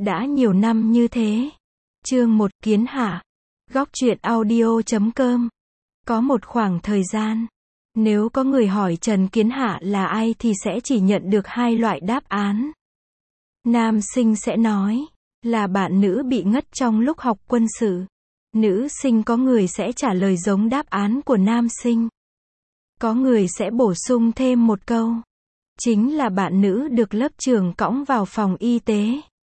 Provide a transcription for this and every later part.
Đã nhiều năm như thế. Chương 1 Kiến Hạ. Góc truyện audio.com. Có một khoảng thời gian, nếu có người hỏi Trần Kiến Hạ là ai thì sẽ chỉ nhận được hai loại đáp án. Nam sinh sẽ nói là bạn nữ bị ngất trong lúc học quân sự. Nữ sinh có người sẽ trả lời giống đáp án của nam sinh. Có người sẽ bổ sung thêm một câu. Chính là bạn nữ được lớp trưởng cõng vào phòng y tế.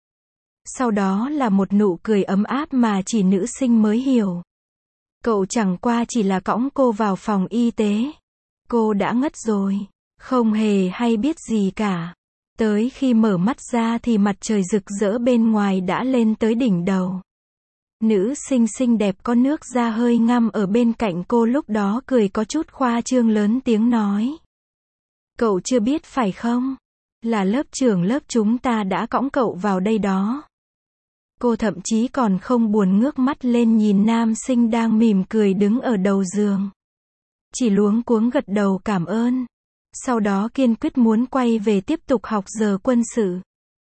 Sau đó là một nụ cười ấm áp mà chỉ nữ sinh mới hiểu. Cậu chẳng qua chỉ là cõng cô vào phòng y tế. Cô đã ngất rồi. Không hề hay biết gì cả. Tới khi mở mắt ra thì mặt trời rực rỡ bên ngoài đã lên tới đỉnh đầu. Nữ sinh xinh đẹp có nước da hơi ngăm ở bên cạnh cô lúc đó cười có chút khoa trương lớn tiếng nói. Cậu chưa biết phải không? Là lớp trưởng lớp chúng ta đã cõng cậu vào đây đó. Cô thậm chí còn không buồn ngước mắt lên nhìn nam sinh đang mỉm cười đứng ở đầu giường. Chỉ luống cuống gật đầu cảm ơn. Sau đó kiên quyết muốn quay về tiếp tục học giờ quân sự.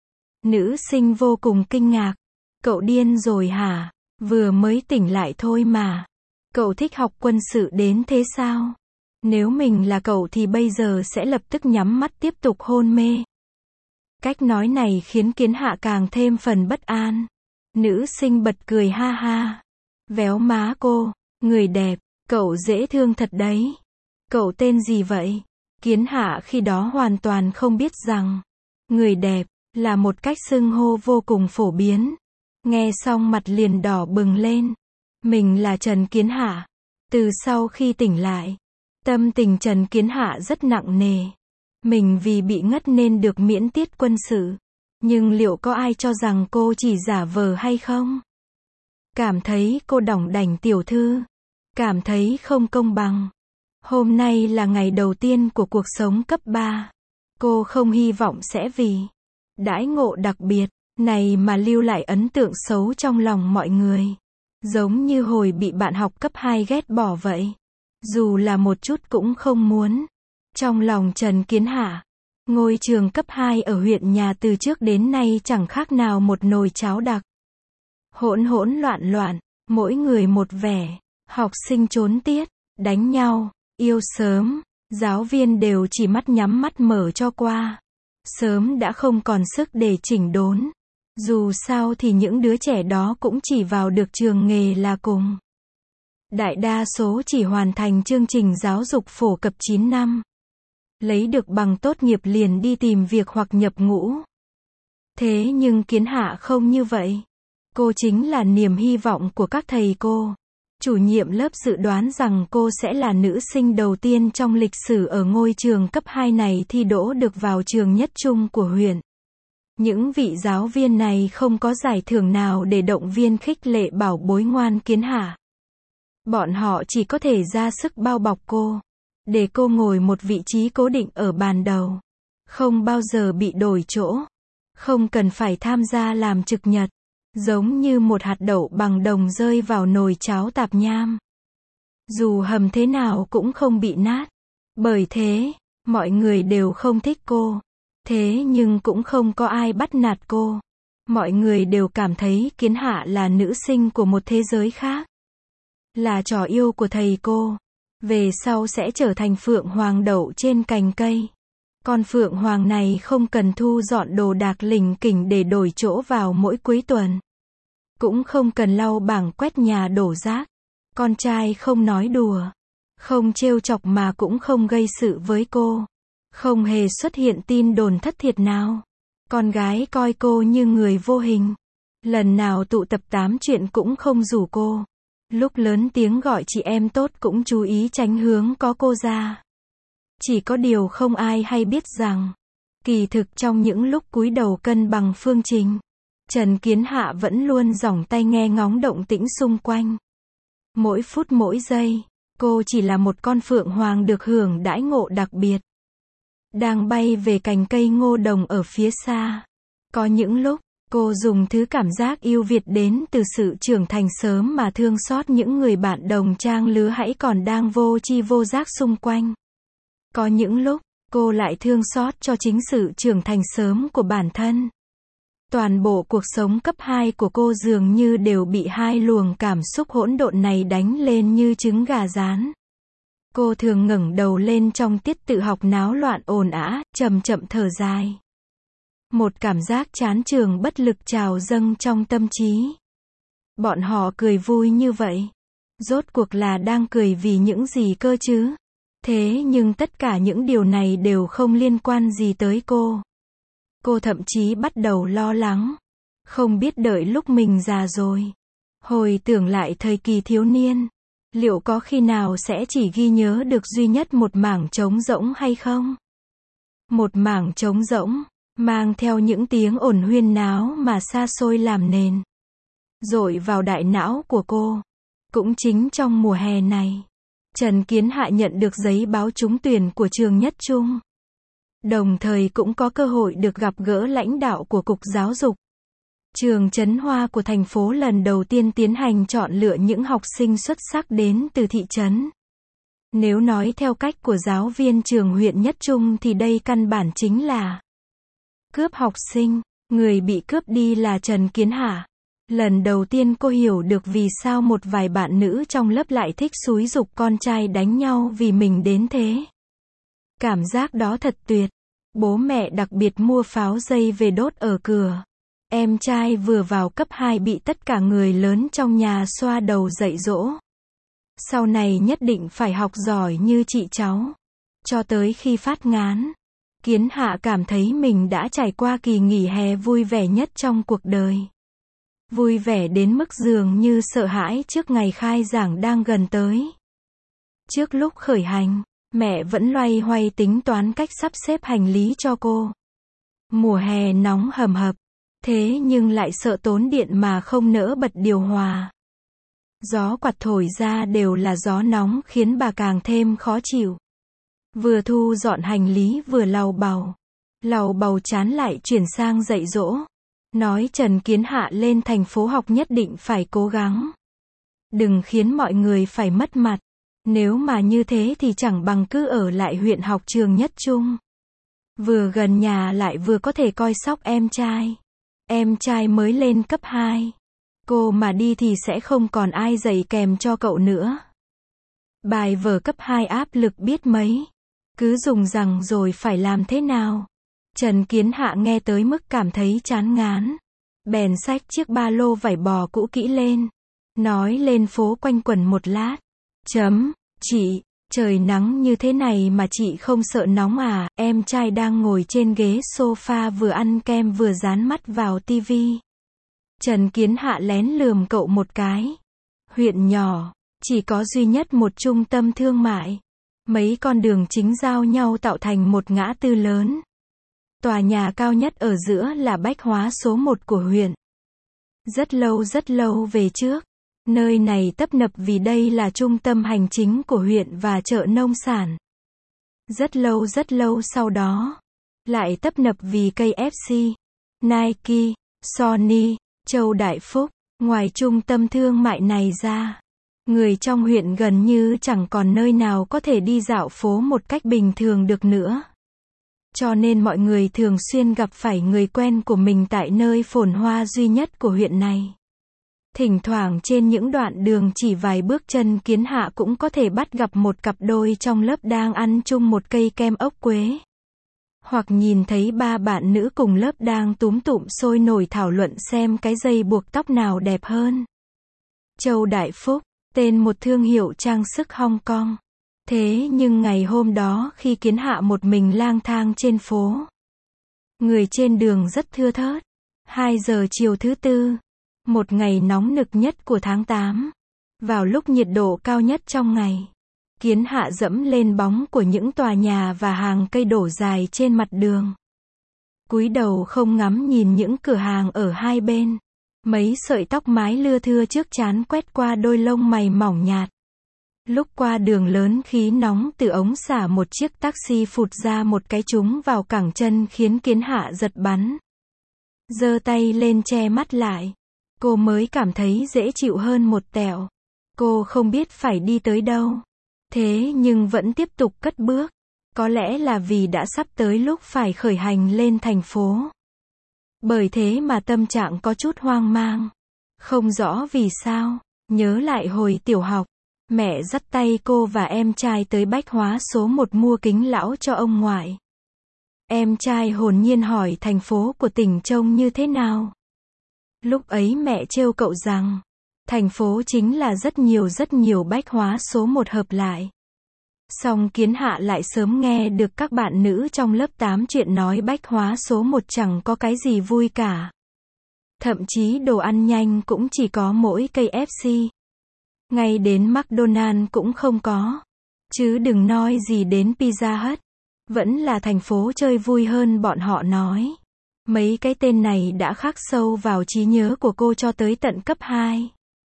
Nữ sinh vô cùng kinh ngạc. Cậu điên rồi hả? Vừa mới tỉnh lại thôi mà. Cậu thích học quân sự đến thế sao? Nếu mình là cậu thì bây giờ sẽ lập tức nhắm mắt tiếp tục hôn mê. Cách nói này khiến Kiến Hạ càng thêm phần bất an. Nữ sinh bật cười ha ha. Véo má cô. Người đẹp, cậu dễ thương thật đấy. Cậu tên gì vậy? Kiến Hạ khi đó hoàn toàn không biết rằng người đẹp là một cách xưng hô vô cùng phổ biến. Nghe xong mặt liền đỏ bừng lên. Mình là Trần Kiến Hạ. Từ sau khi tỉnh lại, tâm tình Trần Kiến Hạ rất nặng nề. Mình vì bị ngất nên được miễn tiết quân sự. Nhưng liệu có ai cho rằng cô chỉ giả vờ hay không? Cảm thấy cô đỏng đảnh tiểu thư. Cảm thấy không công bằng. Hôm nay là ngày đầu tiên của cuộc sống cấp 3. Cô không hy vọng sẽ vì đãi ngộ đặc biệt này mà lưu lại ấn tượng xấu trong lòng mọi người. Giống như hồi bị bạn học cấp 2 ghét bỏ vậy. Dù là một chút cũng không muốn. Trong lòng Trần Kiến Hạ, ngôi trường cấp 2 ở huyện nhà từ trước đến nay chẳng khác nào một nồi cháo đặc. Hỗn hỗn loạn loạn, mỗi người một vẻ, học sinh trốn tiết, đánh nhau, yêu sớm, giáo viên đều chỉ mắt nhắm mắt mở cho qua. Sớm đã không còn sức để chỉnh đốn. Dù sao thì những đứa trẻ đó cũng chỉ vào được trường nghề là cùng. Đại đa số chỉ hoàn thành chương trình giáo dục phổ cập 9 năm. Lấy được bằng tốt nghiệp liền đi tìm việc hoặc nhập ngũ. Thế nhưng Kiến Hạ không như vậy. Cô chính là niềm hy vọng của các thầy cô. Chủ nhiệm lớp dự đoán rằng cô sẽ là nữ sinh đầu tiên trong lịch sử ở ngôi trường cấp 2 này thi đỗ được vào trường nhất trung của huyện. Những vị giáo viên này không có giải thưởng nào để động viên khích lệ bảo bối ngoan Kiến Hạ. Bọn họ chỉ có thể ra sức bao bọc cô, để cô ngồi một vị trí cố định ở bàn đầu. Không bao giờ bị đổi chỗ. Không cần phải tham gia làm trực nhật. Giống như một hạt đậu bằng đồng rơi vào nồi cháo tạp nham. Dù hầm thế nào cũng không bị nát. Bởi thế, mọi người đều không thích cô. Thế nhưng cũng không có ai bắt nạt cô. Mọi người đều cảm thấy Kiến Hạ là nữ sinh của một thế giới khác. Là trò yêu của thầy cô. Về sau sẽ trở thành phượng hoàng đậu trên cành cây. Con phượng hoàng này không cần thu dọn đồ đạc lỉnh kỉnh để đổi chỗ vào mỗi cuối tuần. Cũng không cần lau bảng quét nhà đổ rác. Con trai không nói đùa. Không trêu chọc mà cũng không gây sự với cô. Không hề xuất hiện tin đồn thất thiệt nào. Con gái coi cô như người vô hình. Lần nào tụ tập tám chuyện cũng không rủ cô. Lúc lớn tiếng gọi chị em tốt cũng chú ý tránh hướng có cô ra. Chỉ có điều không ai hay biết rằng, kỳ thực trong những lúc cúi đầu cân bằng phương trình, Trần Kiến Hạ vẫn luôn dõng tay nghe ngóng động tĩnh xung quanh. Mỗi phút mỗi giây, cô chỉ là một con phượng hoàng được hưởng đãi ngộ đặc biệt. Đang bay về cành cây ngô đồng ở phía xa. Có những lúc, cô dùng thứ cảm giác yêu Việt đến từ sự trưởng thành sớm mà thương xót những người bạn đồng trang lứa hãy còn đang vô tri vô giác xung quanh. Có những lúc, cô lại thương xót cho chính sự trưởng thành sớm của bản thân. Toàn bộ cuộc sống cấp 2 của cô dường như đều bị hai luồng cảm xúc hỗn độn này đánh lên như trứng gà rán. Cô thường ngẩng đầu lên trong tiết tự học náo loạn ồn ào, chậm chậm thở dài. Một cảm giác chán trường bất lực trào dâng trong tâm trí. Bọn họ cười vui như vậy. Rốt cuộc là đang cười vì những gì cơ chứ? Thế nhưng tất cả những điều này đều không liên quan gì tới cô. Cô thậm chí bắt đầu lo lắng. Không biết đợi lúc mình già rồi, hồi tưởng lại thời kỳ thiếu niên, liệu có khi nào sẽ chỉ ghi nhớ được duy nhất một mảng trống rỗng hay không? Một mảng trống rỗng, mang theo những tiếng ồn huyên náo mà xa xôi làm nền, dội vào đại não của cô. Cũng chính trong mùa hè này, Trần Kiến Hạ nhận được giấy báo trúng tuyển của trường Nhất Trung. Đồng thời cũng có cơ hội được gặp gỡ lãnh đạo của Cục Giáo dục. Trường Trấn Hoa của thành phố lần đầu tiên tiến hành chọn lựa những học sinh xuất sắc đến từ thị trấn. Nếu nói theo cách của giáo viên trường huyện Nhất Trung thì đây căn bản chính là cướp học sinh. Người bị cướp đi là Trần Kiến Hạ. Lần đầu tiên cô hiểu được vì sao một vài bạn nữ trong lớp lại thích xúi giục con trai đánh nhau vì mình đến thế. Cảm giác đó thật tuyệt. Bố mẹ đặc biệt mua pháo dây về đốt ở cửa. Em trai vừa vào cấp 2 bị tất cả người lớn trong nhà xoa đầu dạy dỗ. Sau này nhất định phải học giỏi như chị cháu. Cho tới khi phát ngán, Kiến Hạ cảm thấy mình đã trải qua kỳ nghỉ hè vui vẻ nhất trong cuộc đời. Vui vẻ đến mức dường như sợ hãi trước ngày khai giảng đang gần tới. Trước lúc khởi hành, mẹ vẫn loay hoay tính toán cách sắp xếp hành lý cho cô. Mùa hè nóng hầm hập, thế nhưng lại sợ tốn điện mà không nỡ bật điều hòa. Gió quạt thổi ra đều là gió nóng khiến bà càng thêm khó chịu. Vừa thu dọn hành lý vừa lầu bầu chán lại chuyển sang dạy dỗ. Nói Trần Kiến Hạ lên thành phố học nhất định phải cố gắng. Đừng khiến mọi người phải mất mặt. Nếu mà như thế thì chẳng bằng cứ ở lại huyện học trường Nhất Trung. Vừa gần nhà lại vừa có thể coi sóc em trai. Em trai mới lên cấp 2. Cô mà đi thì sẽ không còn ai dạy kèm cho cậu nữa. Bài vở cấp 2 áp lực biết mấy. Cứ dùng rằng rồi phải làm thế nào. Trần Kiến Hạ nghe tới mức cảm thấy chán ngán. Bèn xách chiếc ba lô vải bò cũ kỹ lên. Nói lên phố quanh quẩn một lát. Chị, trời nắng như thế này mà chị không sợ nóng à? Em trai đang ngồi trên ghế sofa vừa ăn kem vừa dán mắt vào tivi. Trần Kiến Hạ lén lườm cậu một cái. Huyện nhỏ, chỉ có duy nhất một trung tâm thương mại. Mấy con đường chính giao nhau tạo thành một ngã tư lớn. Tòa nhà cao nhất ở giữa là bách hóa số 1 của huyện. Rất lâu về trước, nơi này tấp nập vì đây là trung tâm hành chính của huyện và chợ nông sản. Rất lâu sau đó, lại tấp nập vì KFC, Nike, Sony, Châu Đại Phúc. Ngoài trung tâm thương mại này ra, người trong huyện gần như chẳng còn nơi nào có thể đi dạo phố một cách bình thường được nữa. Cho nên mọi người thường xuyên gặp phải người quen của mình tại nơi phồn hoa duy nhất của huyện này. Thỉnh thoảng trên những đoạn đường chỉ vài bước chân Kiến Hạ cũng có thể bắt gặp một cặp đôi trong lớp đang ăn chung một cây kem ốc quế. Hoặc nhìn thấy ba bạn nữ cùng lớp đang túm tụm sôi nổi thảo luận xem cái dây buộc tóc nào đẹp hơn. Châu Đại Phúc, tên một thương hiệu trang sức Hong Kong. Thế nhưng ngày hôm đó khi Kiến Hạ một mình lang thang trên phố, người trên đường rất thưa thớt. 2 giờ chiều thứ Tư, một ngày nóng nực nhất của tháng 8. Vào lúc nhiệt độ cao nhất trong ngày, Kiến Hạ dẫm lên bóng của những tòa nhà và hàng cây đổ dài trên mặt đường. Cúi đầu không ngắm nhìn những cửa hàng ở hai bên. Mấy sợi tóc mái lưa thưa trước trán quét qua đôi lông mày mỏng nhạt. Lúc qua đường lớn khí nóng từ ống xả một chiếc taxi phụt ra một cái trúng vào cẳng chân khiến Kiến Hạ giật bắn. Giơ tay lên che mắt lại. Cô mới cảm thấy dễ chịu hơn một tẹo. Cô không biết phải đi tới đâu. Thế nhưng vẫn tiếp tục cất bước. Có lẽ là vì đã sắp tới lúc phải khởi hành lên thành phố. Bởi thế mà tâm trạng có chút hoang mang. Không rõ vì sao, nhớ lại hồi tiểu học, mẹ dắt tay cô và em trai tới bách hóa số 1 mua kính lão cho ông ngoại. Em trai hồn nhiên hỏi thành phố của tỉnh trông như thế nào. Lúc ấy mẹ trêu cậu rằng, thành phố chính là rất nhiều bách hóa số 1 hợp lại. Song Kiến Hạ lại sớm nghe được các bạn nữ trong lớp 8 chuyện nói bách hóa số 1 chẳng có cái gì vui cả. Thậm chí đồ ăn nhanh cũng chỉ có mỗi KFC. Ngay đến McDonald's cũng không có. Chứ đừng nói gì đến Pizza Hut. Vẫn là thành phố chơi vui hơn bọn họ nói. Mấy cái tên này đã khắc sâu vào trí nhớ của cô cho tới tận cấp 2.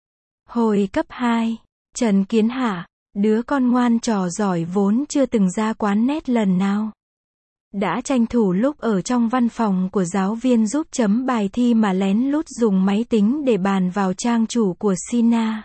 Hồi cấp 2, Trần Kiến Hạ, đứa con ngoan trò giỏi vốn chưa từng ra quán net lần nào, đã tranh thủ lúc ở trong văn phòng của giáo viên giúp chấm bài thi mà lén lút dùng máy tính để bàn vào trang chủ của Sina.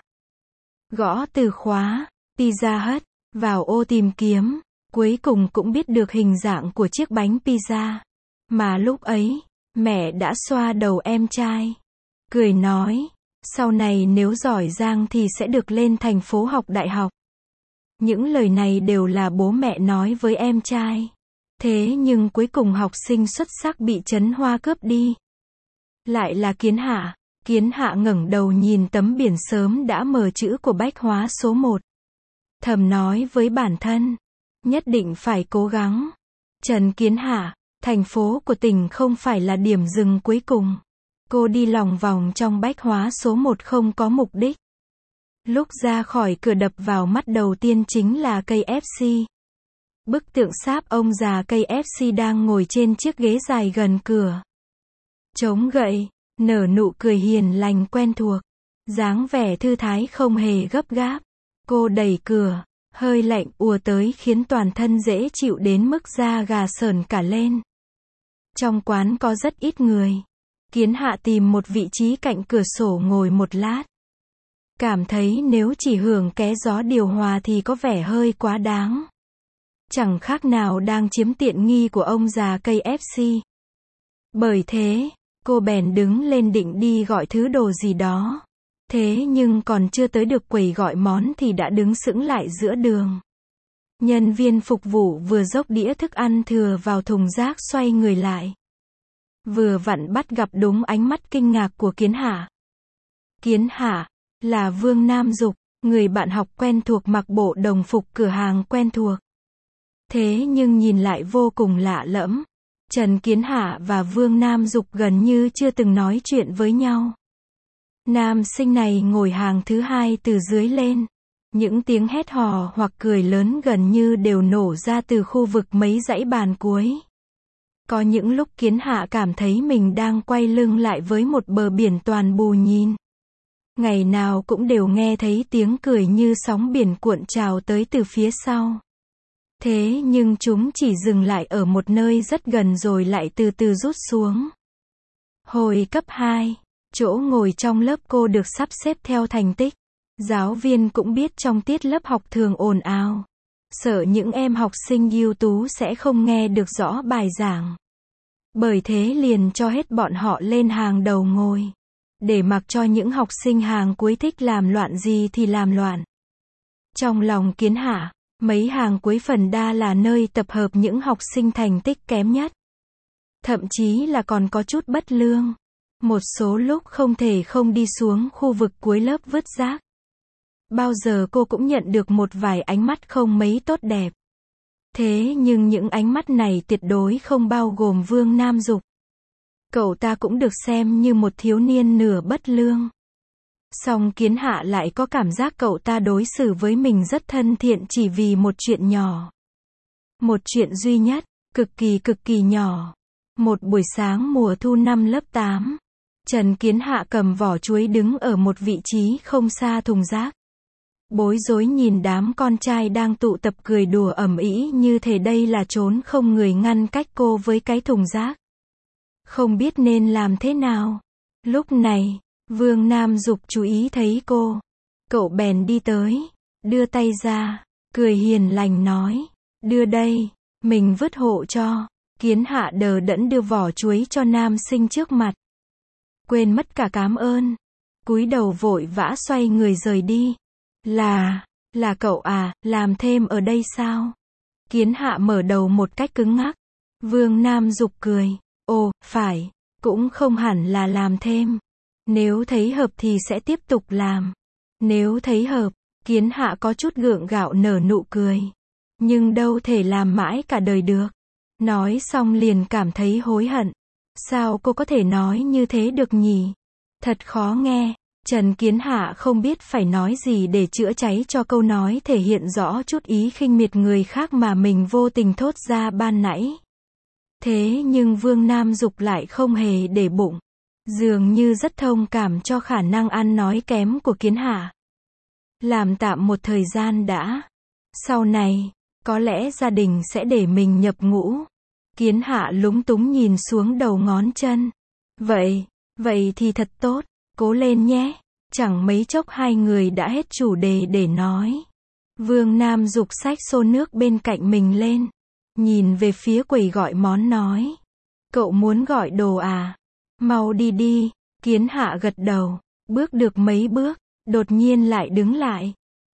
Gõ từ khóa, Pizza Hut, vào ô tìm kiếm, cuối cùng cũng biết được hình dạng của chiếc bánh pizza. Mà lúc ấy, mẹ đã xoa đầu em trai. Cười nói, sau này nếu giỏi giang thì sẽ được lên thành phố học đại học. Những lời này đều là bố mẹ nói với em trai. Thế nhưng cuối cùng học sinh xuất sắc bị Trấn Hoa cướp đi. Lại là Kiến Hạ. Kiến Hạ ngẩng đầu nhìn tấm biển sớm đã mờ chữ của bách hóa số 1. Thầm nói với bản thân, nhất định phải cố gắng. Trần Kiến Hạ, thành phố của tỉnh không phải là điểm dừng cuối cùng. Cô đi lòng vòng trong bách hóa số 1 không có mục đích. Lúc ra khỏi cửa đập vào mắt đầu tiên chính là KFC. Bức tượng sáp ông già KFC đang ngồi trên chiếc ghế dài gần cửa. Chống gậy, nở nụ cười hiền lành quen thuộc. Dáng vẻ thư thái không hề gấp gáp. Cô đẩy cửa, hơi lạnh ùa tới khiến toàn thân dễ chịu đến mức da gà sởn cả lên. Trong quán có rất ít người. Kiến Hạ tìm một vị trí cạnh cửa sổ ngồi một lát. Cảm thấy nếu chỉ hưởng ké gió điều hòa thì có vẻ hơi quá đáng. Chẳng khác nào đang chiếm tiện nghi của ông già KFC. Bởi thế, cô bèn đứng lên định đi gọi thứ đồ gì đó. Thế nhưng còn chưa tới được quầy gọi món thì đã đứng sững lại giữa đường. Nhân viên phục vụ vừa dốc đĩa thức ăn thừa vào thùng rác xoay người lại. Vừa vặn bắt gặp đúng ánh mắt kinh ngạc của Kiến Hạ. Kiến Hạ, là Vương Nam Dục, người bạn học quen thuộc mặc bộ đồng phục cửa hàng quen thuộc. Thế nhưng nhìn lại vô cùng lạ lẫm. Trần Kiến Hạ và Vương Nam Dục gần như chưa từng nói chuyện với nhau. Nam sinh này ngồi hàng thứ 2 từ dưới lên. Những tiếng hét hò hoặc cười lớn gần như đều nổ ra từ khu vực mấy dãy bàn cuối. Có những lúc Kiến Hạ cảm thấy mình đang quay lưng lại với một bờ biển toàn bù nhìn. Ngày nào cũng đều nghe thấy tiếng cười như sóng biển cuộn trào tới từ phía sau. Thế nhưng chúng chỉ dừng lại ở một nơi rất gần rồi lại từ từ rút xuống. Hồi cấp 2, chỗ ngồi trong lớp cô được sắp xếp theo thành tích. Giáo viên cũng biết trong tiết lớp học thường ồn ào. Sợ những em học sinh ưu tú sẽ không nghe được rõ bài giảng. Bởi thế liền cho hết bọn họ lên hàng đầu ngồi. Để mặc cho những học sinh hàng cuối thích làm loạn gì thì làm loạn. Trong lòng Kiến Hạ, mấy hàng cuối phần đa là nơi tập hợp những học sinh thành tích kém nhất. Thậm chí là còn có chút bất lương. Một số lúc không thể không đi xuống khu vực cuối lớp vứt rác. Bao giờ cô cũng nhận được một vài ánh mắt không mấy tốt đẹp. Thế nhưng những ánh mắt này tuyệt đối không bao gồm Vương Nam Dục. Cậu ta cũng được xem như một thiếu niên nửa bất lương. Song Kiến Hạ lại có cảm giác cậu ta đối xử với mình rất thân thiện chỉ vì một chuyện nhỏ. Một chuyện duy nhất, cực kỳ nhỏ. Một buổi sáng mùa thu năm lớp 8, Trần Kiến Hạ cầm vỏ chuối đứng ở một vị trí không xa thùng rác. Bối rối nhìn đám con trai đang tụ tập cười đùa ầm ĩ như thể đây là chốn không người ngăn cách cô với cái thùng rác. Không biết nên làm thế nào. Lúc này, Vương Nam Dục chú ý thấy cô. Cậu bèn đi tới, đưa tay ra, cười hiền lành nói, đưa đây, mình vứt hộ cho. Kiến Hạ đờ đẫn đưa vỏ chuối cho nam sinh trước mặt. Quên mất cả cám ơn. Cúi đầu vội vã xoay người rời đi. Là cậu à, làm thêm ở đây sao? Kiến Hạ mở đầu một cách cứng ngắc. Vương Nam Dục cười. Ồ, phải, cũng không hẳn là làm thêm. Nếu thấy hợp thì sẽ tiếp tục làm. Nếu thấy hợp, Kiến Hạ có chút gượng gạo nở nụ cười. Nhưng đâu thể làm mãi cả đời được. Nói xong liền cảm thấy hối hận. Sao cô có thể nói như thế được nhỉ? Thật khó nghe. Trần Kiến Hạ không biết phải nói gì để chữa cháy cho câu nói thể hiện rõ chút ý khinh miệt người khác mà mình vô tình thốt ra ban nãy. Thế nhưng Vương Nam Dục lại không hề để bụng. Dường như rất thông cảm cho khả năng ăn nói kém của Kiến Hạ. Làm tạm một thời gian đã. Sau này, có lẽ gia đình sẽ để mình nhập ngũ. Kiến Hạ lúng túng nhìn xuống đầu ngón chân. Vậy thì thật tốt, cố lên nhé. Chẳng mấy chốc hai người đã hết chủ đề để nói. Vương Nam Dục xách xô nước bên cạnh mình lên. Nhìn về phía quầy gọi món nói. Cậu muốn gọi đồ à? Mau đi đi. Kiến Hạ gật đầu. Bước được mấy bước, đột nhiên lại đứng lại.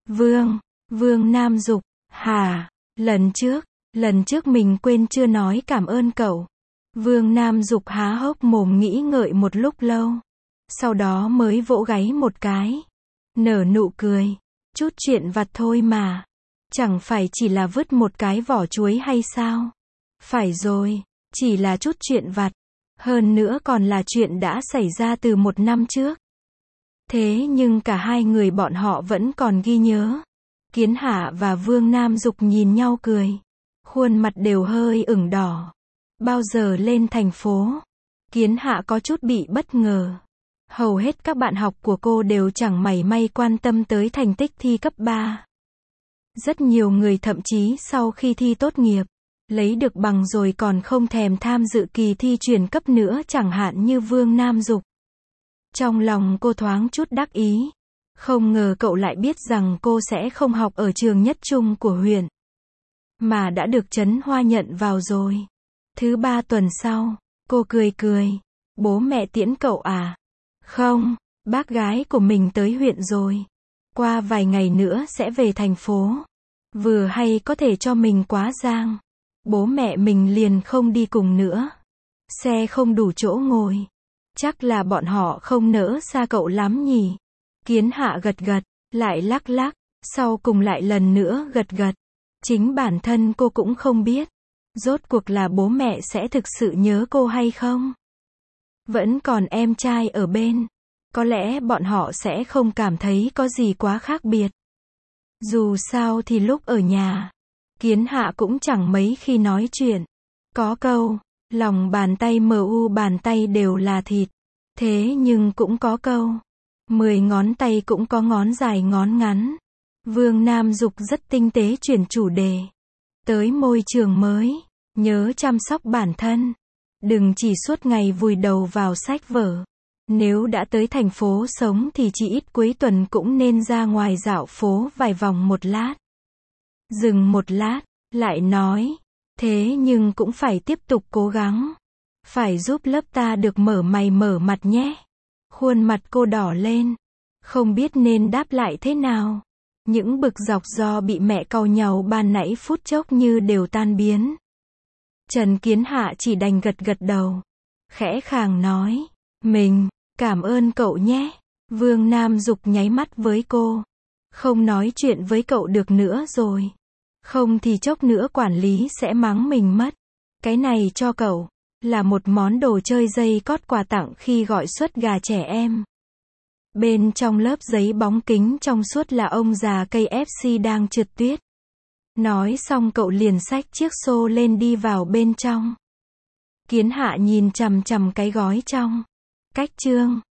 Vương Nam Dục, hả? Lần trước mình quên chưa nói cảm ơn cậu. Vương Nam Dục há hốc mồm nghĩ ngợi một lúc lâu. Sau đó mới vỗ gáy một cái. Nở nụ cười. Chút chuyện vặt thôi mà. Chẳng phải chỉ là vứt một cái vỏ chuối hay sao? Phải rồi, chỉ là chút chuyện vặt. Hơn nữa còn là chuyện đã xảy ra từ 1 năm trước. Thế nhưng cả hai người bọn họ vẫn còn ghi nhớ. Kiến Hạ và Vương Nam Dục nhìn nhau cười. Khuôn mặt đều hơi ửng đỏ. Bao giờ lên thành phố? Kiến Hạ có chút bị bất ngờ. Hầu hết các bạn học của cô đều chẳng mảy may quan tâm tới thành tích thi cấp 3. Rất nhiều người thậm chí sau khi thi tốt nghiệp, lấy được bằng rồi còn không thèm tham dự kỳ thi chuyển cấp nữa, chẳng hạn như Vương Nam Dục. Trong lòng cô thoáng chút đắc ý. Không ngờ cậu lại biết rằng cô sẽ không học ở trường nhất trung của huyện, mà đã được Trấn Hoa nhận vào rồi. Thứ 3 tuần sau, cô cười. Bố mẹ tiễn cậu à? Không, bác gái của mình tới huyện rồi. Qua vài ngày nữa sẽ về thành phố. Vừa hay có thể cho mình quá giang. Bố mẹ mình liền không đi cùng nữa. Xe không đủ chỗ ngồi. Chắc là bọn họ không nỡ xa cậu lắm nhỉ? Kiến Hạ gật, lại lắc, sau cùng lại lần nữa gật. Chính bản thân cô cũng không biết. Rốt cuộc là bố mẹ sẽ thực sự nhớ cô hay không? Vẫn còn em trai ở bên. Có lẽ bọn họ sẽ không cảm thấy có gì quá khác biệt. Dù sao thì lúc ở nhà, Kiến Hạ cũng chẳng mấy khi nói chuyện. Có câu, lòng bàn tay mu bàn tay đều là thịt. Thế nhưng cũng có câu, 10 ngón tay cũng có ngón dài ngón ngắn. Vương Nam Dục rất tinh tế chuyển chủ đề. Tới môi trường mới, nhớ chăm sóc bản thân. Đừng chỉ suốt ngày vùi đầu vào sách vở. Nếu đã tới thành phố sống thì chỉ ít cuối tuần cũng nên ra ngoài dạo phố vài vòng một lát. Dừng một lát, lại nói. Thế nhưng cũng phải tiếp tục cố gắng. Phải giúp lớp ta được mở mày mở mặt nhé. Khuôn mặt cô đỏ lên. Không biết nên đáp lại thế nào. Những bực dọc do bị mẹ cau nhàu ban nãy phút chốc như đều tan biến. Trần Kiến Hạ chỉ đành gật đầu. Khẽ khàng nói. Mình, cảm ơn cậu nhé. Vương Nam Dục nháy mắt với cô. Không nói chuyện với cậu được nữa rồi. Không thì chốc nữa quản lý sẽ mắng mình mất. Cái này cho cậu. Là một món đồ chơi dây cót quà tặng khi gọi suất gà trẻ em. Bên trong lớp giấy bóng kính trong suốt là ông già cây FC đang trượt tuyết. Nói xong cậu liền xách chiếc xô lên đi vào bên trong. Kiến Hạ nhìn chằm chằm cái gói trong. Cách chương